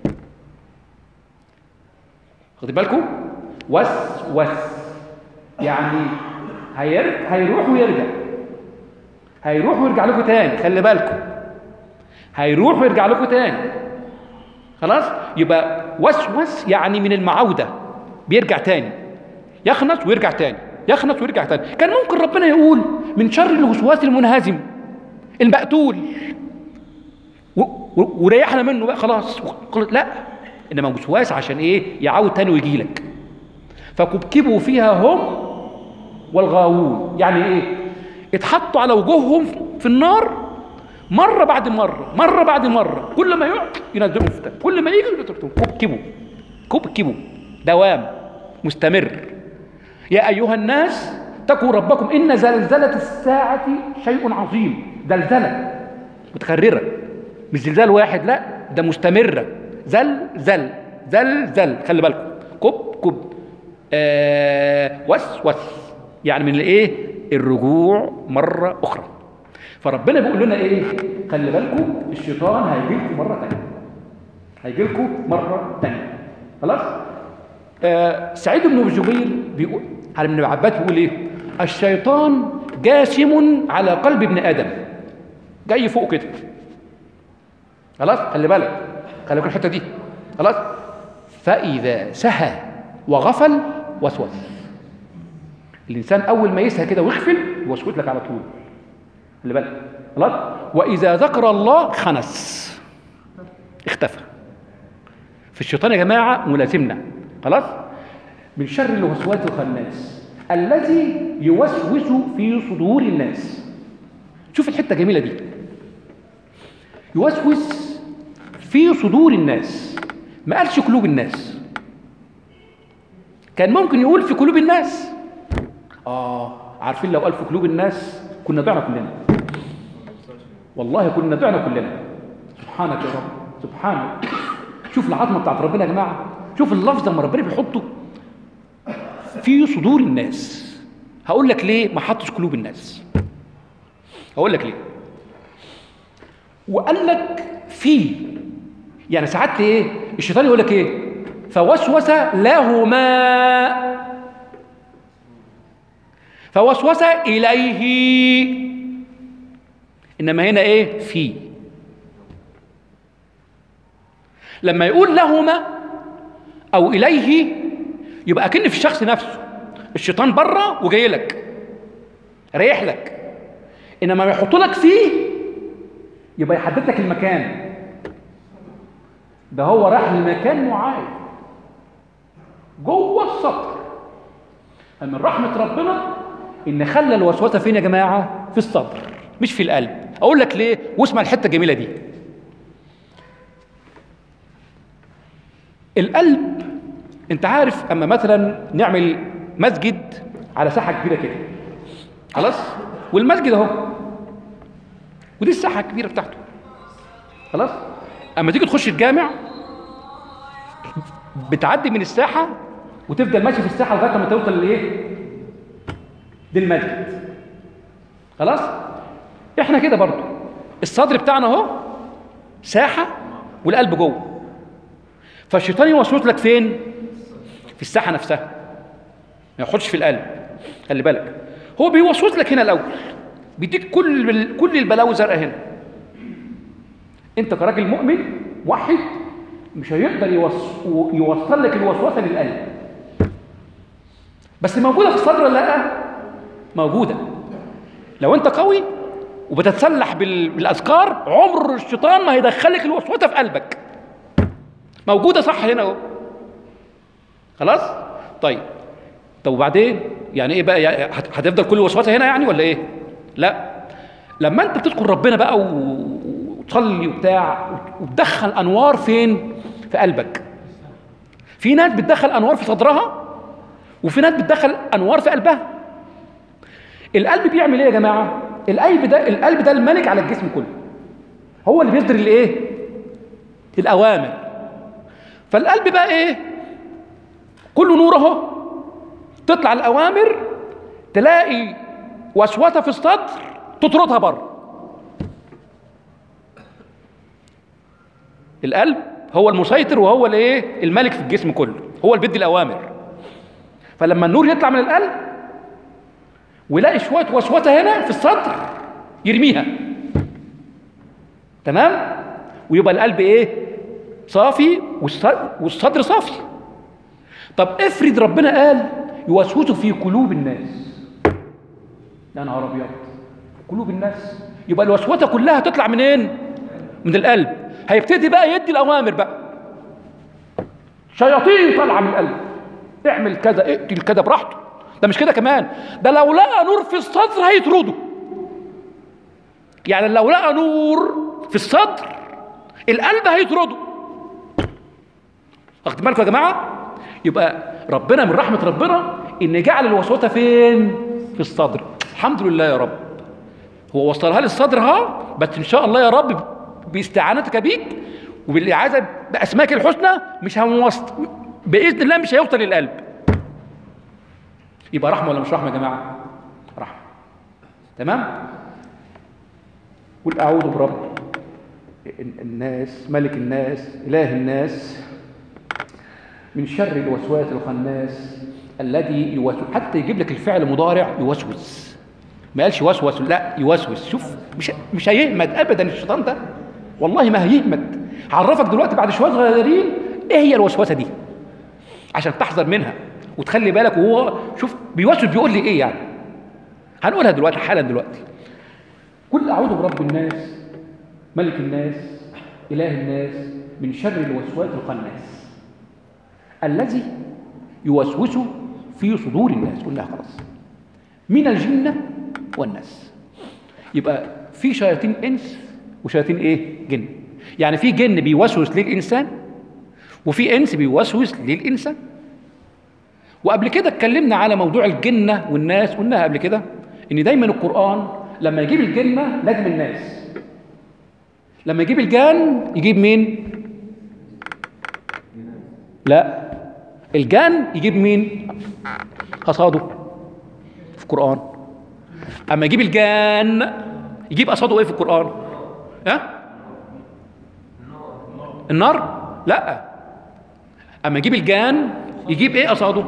خدوا بالكم. وس وس يعني هير... هيروح ويرجع، هيروح ويرجع لكم تاني. خلي بالكم، هيروح ويرجع لكم تاني. خلاص. يبقى وسوس يعني من المعودة، بيرجع تاني، يخنس ويرجع تاني، يخنس ويرجع تاني. كان ممكن ربنا يقول من شر الوسواس المنهزم المقتول و... و... وريحنا منه بقى خلاص. لا، انما وسواس عشان ايه؟ يعود تاني ويجي لك. فكبكبوا فيها هم والغاوون. يعني ايه؟ اتحطوا على وجوههم في النار مرة بعد مرة مرة بعد مرة، كل ما يقعد ينزلوا فتن، كل ما يجي ينزلوا. كبكبوا كبكبوا دوام مستمر. يا أيها الناس اتقوا ربكم إن زلزلة الساعة شيء عظيم. زلزلة متكررة، مش زلزال واحد، لا ده مستمرة. زل زل زل زل. خلي بالكم. كب كب آه وس وس يعني من الايه؟ الرجوع مرة أخرى. فربنا بيقول لنا ايه؟ خلي بالكم الشيطان هيجي لكم مرة تانية، هيجي لكم مرة تانية. خلاص. آه سعيد بن جبير بيقول على ابن عباس بيقول ايه؟ الشيطان جاسم على قلب ابن ادم، جاي فوق كده. خلاص. خلي بالك، خلي بالك الحته دي. خلاص. فاذا سهى وغفل وسوس. الانسان اول ما يسهى كده ويغفل يوسوس لك على طول. خلي بالك. خلاص. واذا ذكر الله خنس، اختفى. في الشيطان يا جماعه ملازمنا. خلاص. من شر الوسواس الخناس الذي يوسوس في صدور الناس. شوف الحته الجميله دي، يوسوس في صدور الناس، ما قالش قلوب الناس. كان ممكن يقول في قلوب الناس. اه عارفين لو قال في قلوب الناس كنا ضعنا كلنا، والله كنا ضعنا كلنا. سبحانك يا رب، سبحانك. شوف العظمه بتاعت ربنا يا جماعه، شوف اللفظ لما ربنا بيحطه في صدور الناس. هقول لك ليه ما حطش قلوب الناس، هقول لك ليه. وقال لك في، يعني ساعات ايه الشيطان يقول لك ايه؟ فوسوس لهما، فوسوس اليه، انما هنا ايه؟ في. لما يقول لهما او اليه يبقى اكن في الشخص نفسه، الشيطان بره وجاي لك رايح لك، انما يحط لك فيه يبقى يحدد لك المكان ده، هو راح لمكان معين جوه السطر. من رحمه ربنا ان خلى الوسوسه فين يا جماعه؟ في الصدر مش في القلب. اقول لك ليه، واسمع الحته الجميله دي. القلب انت عارف اما مثلا نعمل مسجد على ساحه كبيره كده، خلاص، والمسجد اهو ودي الساحه الكبيره بتاعته، خلاص. اما تيجي تخش الجامع بتعدي من الساحه وتفضل ماشي في الساحه لغايه ما توصل لايه؟ للمسجد، خلاص. احنا كده برضو الصدر بتاعنا اهو ساحه والقلب جوه، فالشيطان يوسوس لك فين؟ في الساحه نفسها، ما يخش في القلب. خلي بالك، هو بيوسوس لك هنا الاول، بيديك كل كل البلاوي زرقاء هنا. انت كراجل مؤمن موحد مش هيقدر يوصل, يوصل لك الوسوسه للقلب، بس موجوده في الصدر ولا لا؟ موجوده. لو انت قوي وبتتسلح بالاذكار عمر الشيطان ما هيدخلك الوسوسه في قلبك، موجوده صح هنا اهو، خلاص. طيب طب وبعدين يعني ايه بقى؟ يعني هتفضل كل وسوسه هنا يعني ولا ايه؟ لا، لما انت بتذكر ربنا بقى وتصلي وبتاع وتدخل انوار فين؟ في قلبك. في ناس بتدخل انوار في صدرها وفي ناس بتدخل انوار في قلبها. القلب بيعمل ايه يا جماعه؟ القلب ده القلب ده الملك على الجسم كله، هو اللي بيصدر الايه؟ الاوامر. فالقلب بقى ايه؟ كله نور اهو، تطلع الاوامر تلاقي وسوسه في الصدر تطردها بره. القلب هو المسيطر وهو الايه؟ الملك في الجسم كله، هو اللي بيدي الاوامر. فلما النور يطلع من القلب ويلاقي شويه وسوسه هنا في الصدر يرميها، تمام؟ ويبقى القلب ايه؟ صافي والصدر صافي. طب افرض ربنا قال يوسوسوا في قلوب الناس، يا نهار ابيض، في قلوب الناس، يبقى الوسوسه كلها تطلع منين؟ من القلب. هيبتدي بقى يدي الاوامر بقى، شياطين طالعه من القلب، اعمل كذا اقتل كذا براحته. ده مش كده كمان، ده لو لقى نور في الصدر هيطرده. يعني لو لقى نور في الصدر القلب هيطرده. واخد بالكم يا جماعه؟ يبقى ربنا من رحمه ربنا ان جعل الوسوسه فين؟ في الصدر. الحمد لله يا رب، هو وصلها للصدر ها، بس ان شاء الله يا رب باستعانتك بيك وبالاعاذه باسمائك الحسنى مش هنوصل باذن الله، مش هيوصل للقلب. يبقى رحمه ولا مش رحمه يا جماعه؟ رحمه. تمام؟ قل اعوذ برب الناس، ملك الناس، اله الناس، من شر الوسواس الخناس الذي يوسوس. حتى يجيب لك الفعل مضارع يوسوس، ما قالش وسوس، لا يوسوس. شوف، مش مش هيهمد ابدا الشيطان ده، والله ما هيهمد. هعرفك دلوقتي بعد شويه صغيرين ايه هي الوسوسه دي عشان تحذر منها وتخلي بالك. وهو شوف بيوسوس بيقول لي ايه يعني، هنقولها دلوقتي حالا دلوقتي. قل اعوذ برب الناس، ملك الناس، اله الناس، من شر الوسواس الخناس الذي يوسوس في صدور الناس. قلنا خلاص، من الجنة والناس. يبقى في شياطين انس وشياطين ايه؟ جن. يعني في جن بيوسوس للانسان وفي انس بيوسوس للانسان. وقبل كده اتكلمنا على موضوع الجنة والناس، قلناها قبل كده ان دايما القرآن لما يجيب الجنة لازم الناس، لما يجيب الجان يجيب مين؟ لا، الجان يجيب مين؟ قصاده في القرآن. اما يجيب الجان يجيب قصاده ايه في القرآن؟ ها؟ النار؟ لا، اما يجيب الجان يجيب ايه قصاده؟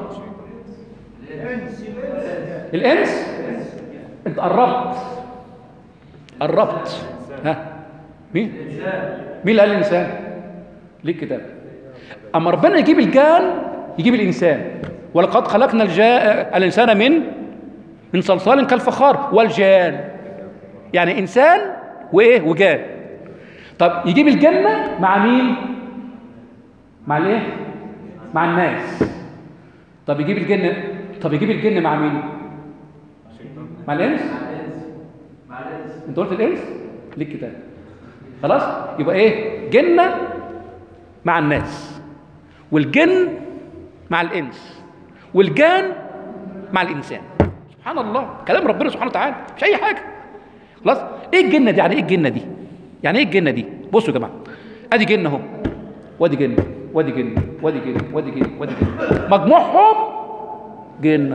الانس. انت قربت قربت. ها مين؟ مين اللي قال الانسان؟ ليه الكتاب؟ اما ربنا يجيب الجان يجيب الانسان. ولقد خلقنا الجا... الانسان من من صلصال كالفخار والجان، يعني انسان وايه وجان. طب يجيب الجنه مع مين؟ مع الايه؟ مع الناس. طب يجيب الجنه طب يجيب الجنه مع مين؟ مع الانس. مع الانس. انت قلت الانس؟ ليه الكتاب؟ خلاص، يبقى ايه؟ جنه مع الناس، والجن مع الانس، والجان مع الانسان. سبحان الله، كلام ربنا سبحانه وتعالى مش اي حاجه. خلاص، ايه الجنه دي؟ يعني ايه الجنه دي؟ يعني ايه الجنه دي؟ بصوا يا جماعه، ادي جنه اهو، وادي جنه، وادي جنه، وادي جنه، وادي جنه، وادي جنه، مجموعهم جنه،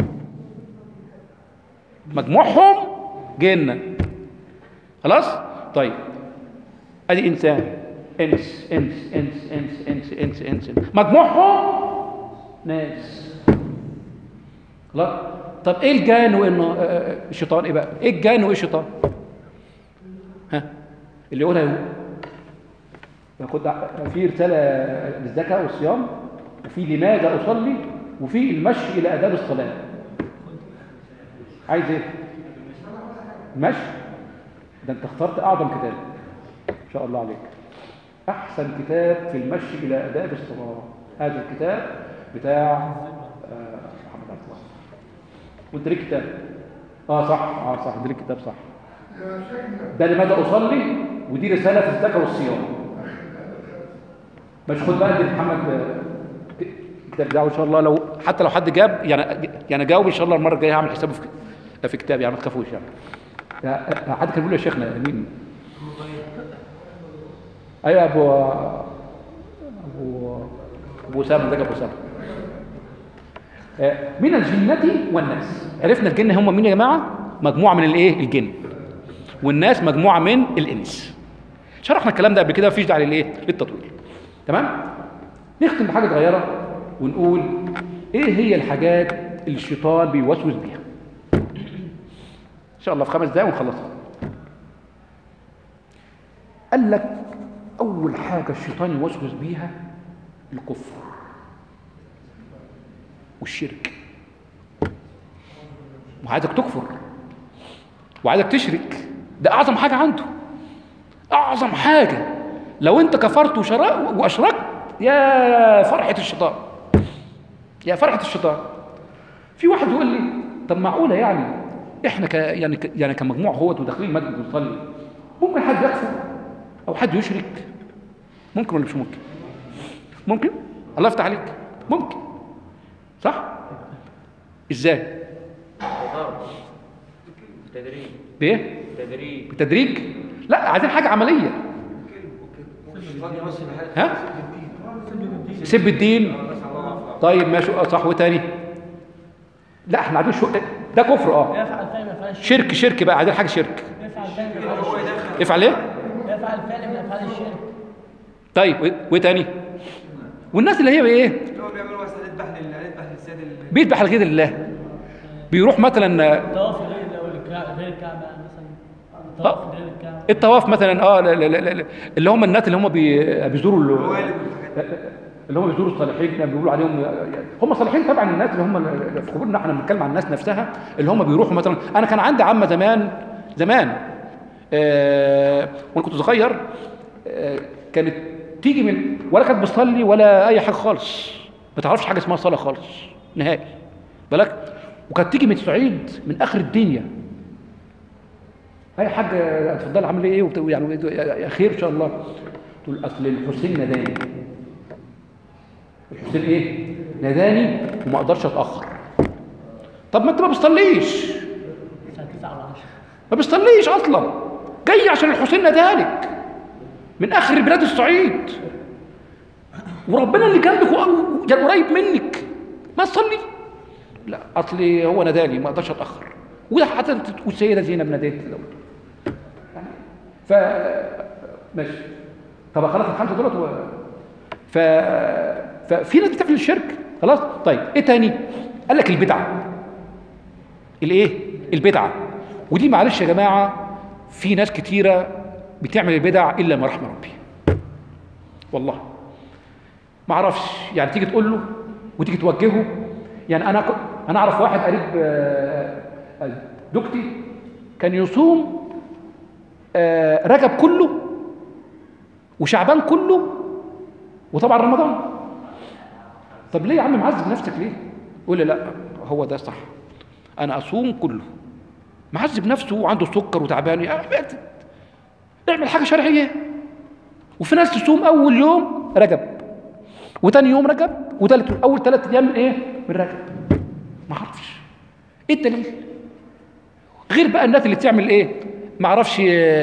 مجموعهم جنه. خلاص؟ طيب ادي انسان، انس انس انس انس انس انس انس, إنس. مجموعهم ناس. خلاص؟ طب ايه الجان وانه الشيطان؟ ايه بقى؟ ايه الجان وايه الشيطان؟ ها؟ اللي يقولها يقول. ياخد في رساله للزكاه والصيام، وفي لماذا اصلي، وفي المشي الى اداب الصلاه. عايز ايه؟ المشي؟ ده انت اخترت اعظم كتاب ان شاء الله عليك. احسن كتاب في المشي الى اداب الصلاه هذا الكتاب بتاع آه محمد عبد الله. وانت ليك كتاب؟ اه صح، اه صح، ده ليك كتاب، صح. ده لماذا اصلي، ودي رساله في الزكاه والصيام. مش خد بقى دي محمد الكتاب ده ان شاء الله، لو حتى لو حد جاب يعني يعني جاوب ان شاء الله المره الجايه هعمل حسابه في في كتاب، يعني ما تخافوش يعني. حد كان بيقول يا شيخنا مين؟ ايوه ابو ابو ابو اسامه، ازيك يا ابو اسامه؟ من الجنة والناس. عرفنا الجن هم مين يا جماعه؟ مجموعه من الايه؟ الجن. والناس مجموعه من الانس. شرحنا الكلام ده قبل كده، مفيش داعي للايه؟ للتطويل. تمام؟ نختم بحاجه صغيره ونقول ايه هي الحاجات اللي الشيطان بيوسوس بيها. ان شاء الله في خمس دقايق ونخلصها. قال لك اول حاجه الشيطان يوسوس بيها الكفر والشرك، وعايزك تكفر وعايزك تشرك. ده اعظم حاجه عنده، اعظم حاجه. لو انت كفرت واشركت يا فرحه الشيطان، يا فرحه الشيطان. في واحد يقول لي طب معقوله يعني احنا ك يعني ك يعني كمجموعه اهوت وداخلين المسجد بنصلي، ممكن حد يكفر او حد يشرك؟ ممكن ولا مش ممكن؟ ممكن. الله يفتح عليك، ممكن، صح؟ ازاي؟ تدريج. بايه؟ تدريج. بالتدريج؟ لا، عايزين حاجه عمليه. ها؟ سب الدين. طيب ماشي، صح. وتاني؟ لا احنا عايزين شو ده كفر. اه شرك. شرك بقى، عايزين حاجه شرك. افعل ايه؟ يفعل فعل من افعال الشرك. طيب وايه تاني؟ والناس اللي هي ايه؟ اللي هو بيعملوا مثلا يذبح يذبح للسيد بيذبح لغير الله، بيروح مثلا الطواف غير غير الكعبه مثلا. الطواف غير الكعبه. الطواف مثلا. اه لا لا لا اللي هم الناس اللي هم بي- بيزوروا اللي هم بيزوروا الصالحين، بيقولوا عليهم هم صالحين. طبعا الناس اللي هم في قبورنا احنا بنتكلم عن الناس نفسها اللي هم بيروحوا مثلا. انا كان عندي عمه زمان زمان آه وانا كنت صغير، آه كانت تيجي من ولا كانت بتصلي ولا اي حاجه خالص، ما تعرفش حاجه اسمها صلاه خالص نهائي بالك. وكانت تيجي من الصعيد من اخر الدنيا. اي حاجه اتفضل عامل ايه وبت... يعني يا خير ان شاء الله. تقول اصل الحسين نداني. الحسين ايه؟ ناداني وما اقدرش اتاخر. طب ما انت ما بتصليش، الساعة تسعة ولا عشرة. ما بتصليش اصلا، جاي عشان الحسين نادالك من اخر بلاد الصعيد، وربنا اللي جنبك يعني قريب منك، ما تصلي؟ لا اصلي هو ناداني ما اقدرش اتاخر. وده حتى والسيده زينب نادت ف ماشي. طب خلاص الخمسه دولت و... ف... ففي ناس بتعمل الشرك خلاص. طيب ايه تاني؟ قال لك البدعه. الايه؟ البدعه. ودي معلش يا جماعه في ناس كتيره بتعمل البدع الا ما رحم ربي. والله ما اعرفش، يعني تيجي تقول له وتيجي توجهه. يعني انا ك... انا اعرف واحد قريب دكتي كان يصوم رجب كله وشعبان كله وطبعا رمضان. طب ليه يا عم معذب نفسك ليه؟ يقول لي لا هو ده صح، انا اصوم كله. معذب نفسه وعنده سكر وتعبان، اعمل حاجه شرعيه. وفي ناس تصوم اول يوم رجب وتاني يوم رجب وثالث اول ثلاث ايام من ايه؟ من رجب. ما اعرفش ايه الدليل، غير بقى الناس اللي بتعمل ايه؟ ما اعرفش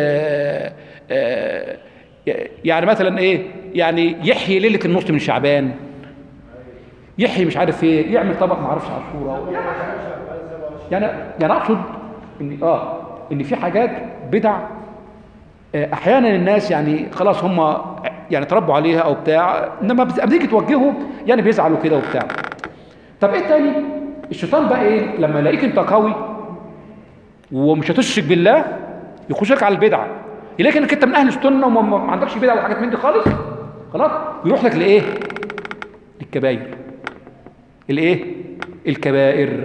يعني مثلا ايه، يعني يحيي ليله النص من شعبان، يحيي مش عارف ايه، يعمل طبق ما اعرفش عاشوره. يعني يعني اقصد ان اه ان في حاجات بدع احيانا الناس يعني خلاص هم يعني تربوا عليها او بتاع، انما بتيجي توجهه يعني بيزعلوا كده وبتاع. طب ايه تاني؟ الشيطان بقى ايه؟ لما يلاقيك انت قوي ومش هتشرك بالله يخشك على البدعه، يلاقيك انك انت من اهل السنه وما عندكش بدعه وحاجات من دي خالص، خلاص ويروح لك لايه؟ الكبائر. الايه؟ الكبائر.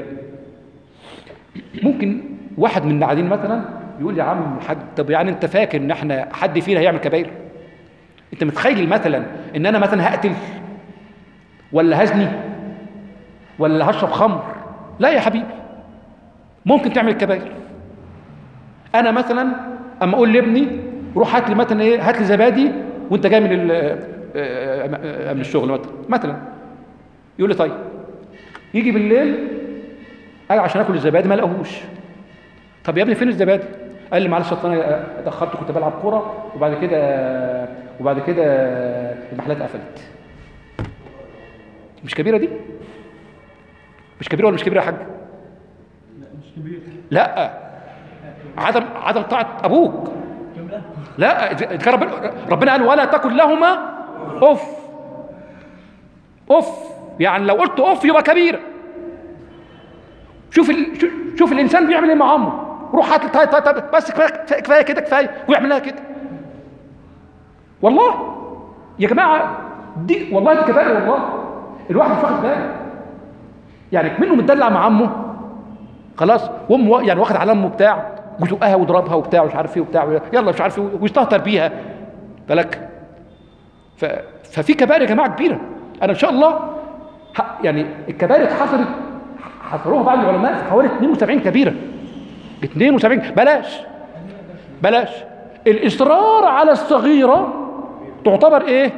ممكن واحد من قاعدين مثلا يقول يا عم الحاج طب يعني انت فاكر ان احنا حد فينا هيعمل كبائر؟ انت متخيل مثلا ان انا مثلا هقتل ولا هزني ولا هشرب خمر؟ لا يا حبيبي، ممكن تعمل كبائر. انا مثلا اما اقول لابني روح هات لي مثلا ايه، هات لي زبادي وانت جاي من من الشغل مثلا مثلا يقول لي طيب، يجي بالليل اجي عشان اكل الزبادي ما الاقوهوش. طب يا ابني فين الزبادي؟ قال لي معلش انا اتاخرت كنت بلعب كوره وبعد كده وبعد كده المحلات قفلت. مش كبيره دي؟ مش كبيره ولا مش كبيره يا حاج؟ لا مش كبير. لا عدم عدم طاعه ابوك. لا كان ربنا ربنا قال ولا تكن لهما اف. اف يعني لو قلت اف يبقى كبيره. شوف ال... شوف الانسان بيعمل ايه مع امه، روح هات طيب طيب بس كفايه كفايه كده كفايه ويعمل لها كده. والله يا جماعه دي والله دي كبائر والله الواحد مش واخد باله. يعني منه متدلع مع امه خلاص وامه يعني واخد على امه بتاع ويزقها ويضربها وبتاع ومش عارف ايه وبتاع يلا مش عارف ايه ويستهتر بيها بالك. ف... ففي كبائر يا جماعه كبيره. انا ان شاء الله ح... يعني الكبائر اتحصرت حصروها بعض العلماء في حوالي اثنين وسبعين كبيره. اثنين وسبعين بلاش بلاش الاصرار على الصغيره تعتبر ايه؟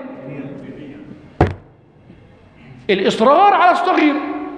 الاصرار على الصغيره.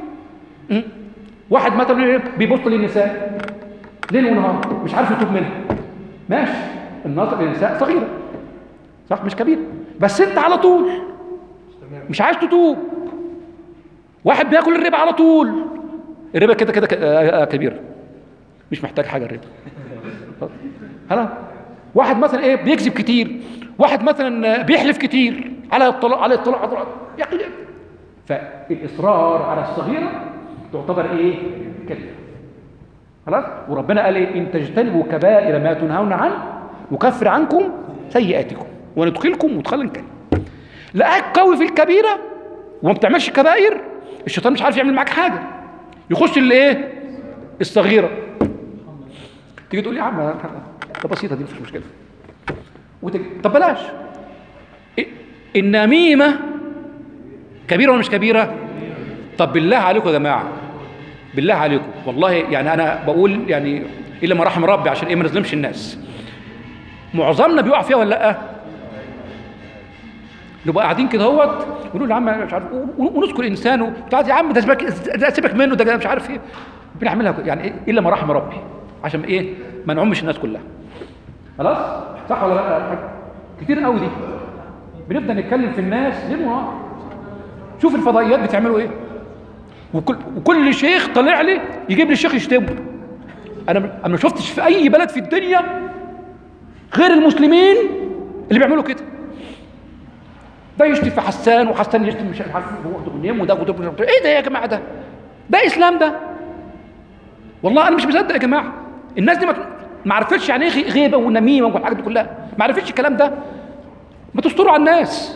واحد مثلا بيبص للنساء ليل ونهار مش عارف يتوب منها، ماشي النظر للنساء صغيره صح مش كبيره، بس انت على طول مش عايز تتوب. واحد بياكل الربا على طول، الربا كده كده كبيره مش محتاج حاجه الربا خلاص. واحد مثلا ايه بيكذب كتير، واحد مثلا بيحلف كتير على اطلاع على اطلاع يا اخي. فالاصرار على الصغيره تعتبر ايه؟ كبيره خلاص. وربنا قال ايه؟ ان تجتنبوا كبائر ما تنهون عنه نكفر عنكم سيئاتكم وندخلكم مدخلا كريما. لقاك قوي في الكبيره وما بتعملش كبائر، الشيطان مش عارف يعمل معاك حاجه، يخش الايه؟ الصغيره. تيجي تقول لي يا عم ده بسيطه دي مفيش مشكله وتجي. طب بلاش إيه؟ النميمه كبيره ولا مش كبيره؟ طب بالله عليكم يا جماعه بالله عليكم والله يعني انا بقول يعني الا ما رحم ربي عشان ايه ما نظلمش الناس. معظمنا بيقع فيها ولا لا؟ نبقى قاعدين كده اهوت ونقول له يا عم مش عارف ونذكر انسانه بتاع يا عم ده سيبك ده سيبك منه ده مش عارف ايه. بنعملها يعني ايه الا ما رحم ربي عشان ايه ما نعمش الناس كلها. خلاص صح ولا لا؟ كتير قوي دي بنبدا نتكلم في الناس ليل ونهار. شوف الفضائيات بتعملوا ايه، وكل وكل شيخ طلع لي يجيب لي الشيخ يشتمه. انا انا ما شفتش في اي بلد في الدنيا غير المسلمين اللي بيعملوا كده. ده يشتم في حسان وحسان يشتم مش عارف هو وده وده ايه ده يا جماعه؟ ده ده اسلام ده؟ والله انا مش مصدق يا جماعه. الناس دي ما عرفتش يعني ايه غيبه ونميمه والحاجات دي كلها، ما عرفتش الكلام ده. ما تستروا على الناس.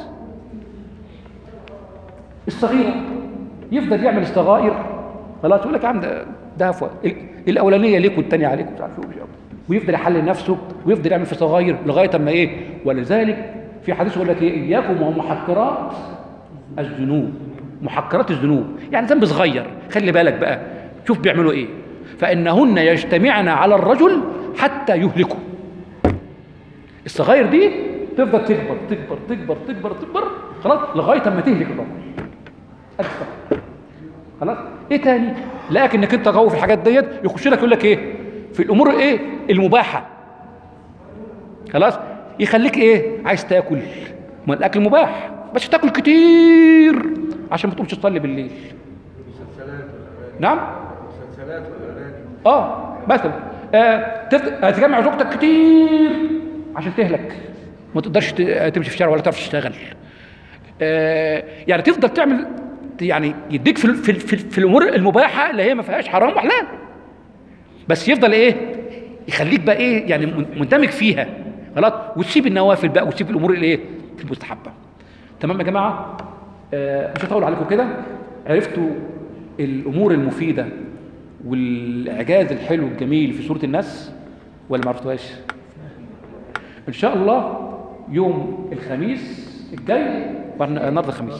الصغيره يفضل يعمل الصغائر خلاص يقول لك يا عم ده ده هفوه الاولانيه ليك والثانيه عليك مش عارف ايه، ويفضل يحلل نفسه ويفضل يعمل في صغائر لغايه اما ايه. ولذلك في حديث يقول لك ايه اياكم ومحقرات الذنوب. محقرات الذنوب يعني ذنب صغير خلي بالك بقى. شوف بيعملوا ايه. فانهن يجتمعن على الرجل حتى يهلكه. الصغائر دي تفضل تكبر تكبر تكبر تكبر تكبر خلاص لغايه اما تهلك الرجل. أكثر. خلاص ايه تاني؟ لكنك انت قوي في الحاجات ديت يخش لك يقول لك ايه في الامور ايه المباحه. خلاص يخليك ايه عايز تاكل، ما الاكل مباح بس تاكل كتير عشان ما تقومش تصلي بالليل. مسلسلات نعم مسلسلات والاغاني. اه مثلا آه تفت... تجمع زوجتك كتير عشان تهلك ما تقدرش تمشي في الشارع ولا تعرف تشتغل. آه يعني تفضل تعمل يعني يديك في في في, في الامور المباحه اللي هي ما فيهاش حرام وحلال، بس يفضل ايه يخليك بقى ايه يعني مندمج فيها خلاص، وتسيب النوافل بقى وتسيب الامور الايه المستحبه. تمام يا جماعه؟ آه مش هطول عليكم كده. عرفتوا الامور المفيده والاعجاز الحلو الجميل في سوره الناس ولا ما عرفتوهاش؟ ان شاء الله يوم الخميس الجاي النهارده الخميس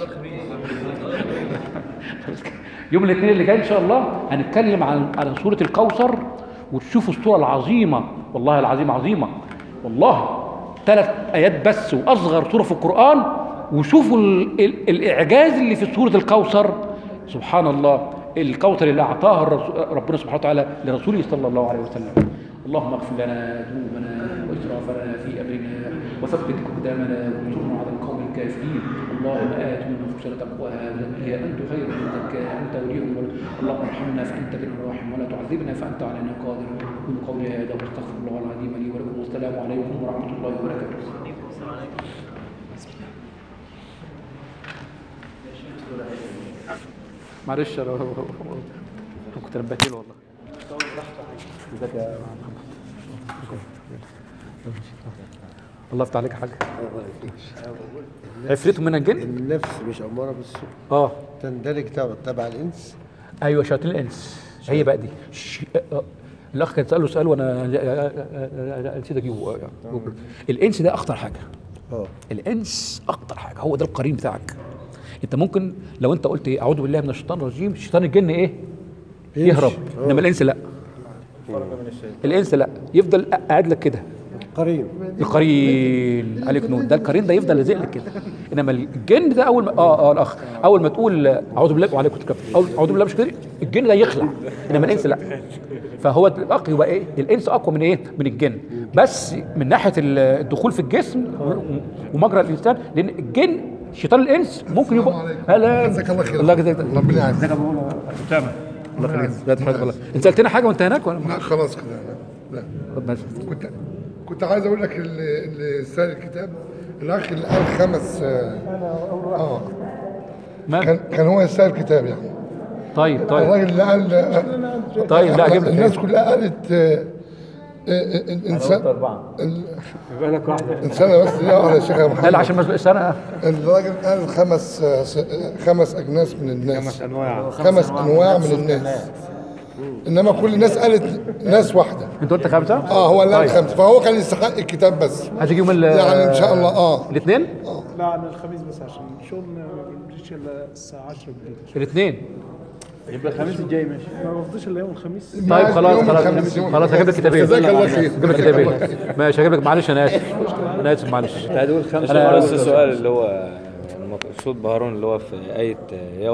يوم الاثنين اللي جاي ان شاء الله هنتكلم عن على سوره الكوثر، وتشوفوا السوره العظيمه والله العظيم عظيمه والله ثلاث ايات بس واصغر سوره في القران، وشوفوا ال ال الاعجاز اللي في سوره الكوثر. سبحان الله الكوثر اللي اعطاه ربنا سبحانه وتعالى لرسوله صلى الله عليه وسلم. اللهم اغفر لنا ذنوبنا واسرافنا في امرنا وثبت اقدامنا وانصرنا على القوم الكافرين. اللهم ات نفوسنا تقواها وزكها انت خير من زكاها انت وليهم. اللهم ارحمنا فانت بنا الراحم ولا تعذبنا فانت علينا قادر. اقول قولي هذا واستغفر الله العظيم لي ولكم والسلام عليكم ورحمه الله وبركاته. معلش انا كنت نبهت له والله. ازيك يا محمد؟ الله يفتح عليك يا حاج. عفريتوا من الجن؟ النفس مش اماره بالسوء. اه تندرج تبع تبع الانس. ايوه شياطين الانس هي بقى دي. الاخ كان ساله سؤال وانا نسيت اجيبه. الانس ده اخطر حاجه. اه الانس اخطر حاجه، هو ده القرين بتاعك. انت ممكن لو انت قلت ايه اعوذ بالله من الشيطان الرجيم، شيطان الجن ايه يهرب، انما الانس لا. الانس لا يفضل قاعد لك كده. قرين القرين عليك نور ده، القرين ده يفضل لازق لك كده. انما الجن ده اول ما اه اه الاخ اول ما تقول اعوذ بالله وعليكم السلام اعوذ بالله مش كده الجن ده يخلع، انما الانس لا. فهو الاخ يبقى ايه الانس اقوى من ايه من الجن، بس من ناحيه الدخول في الجسم ومجرى الانسان، لان الجن شيطان الانس ممكن يبقى هلا جزاك الله خير. الله يجزاك ربنا يعزك الله يخليك. لا تحرج والله. انت سالتنا حاجه وانت هناك ولا لا خلاص كده. لا لا كنت كنت عايز اقول لك اللي اللي سال الكتاب الاخ اللي قال خمس اه كان كان هو يستاهل الكتاب يعني. طيب طيب الراجل اللي قال طيب لا اجيب الناس كلها قالت الانسان يبقى لك واحده انسان بس يا شيخ محمد. لا عشان مسبق سنه. الراجل قال خمس خمس اجناس من الناس، خمس انواع خمس انواع من الناس، انما كل الناس قالت ناس واحده. انت قلت خمسه؟ اه هو اللي قال خمسه، فهو كان يستحق الكتاب بس. هتيجي يوم يعني ان شاء الله اه الاثنين؟ اه لا انا الخميس بس عشان شغلنا ما بيجيش الا الساعه عشرة بالليل. الاثنين يبقى الخميس الجاي ماشي. ما بفضيش الا يوم الخميس. طيب خلاص خلاص خلاص هجيب لك كتابين. جزاك الله خير. هجيب لك كتابين ماشي. هجيب لك معلش انا اسف انا اسف معلش. هتقول خمسه بس السؤال اللي هو المقصود بهارون اللي هو في آية يوم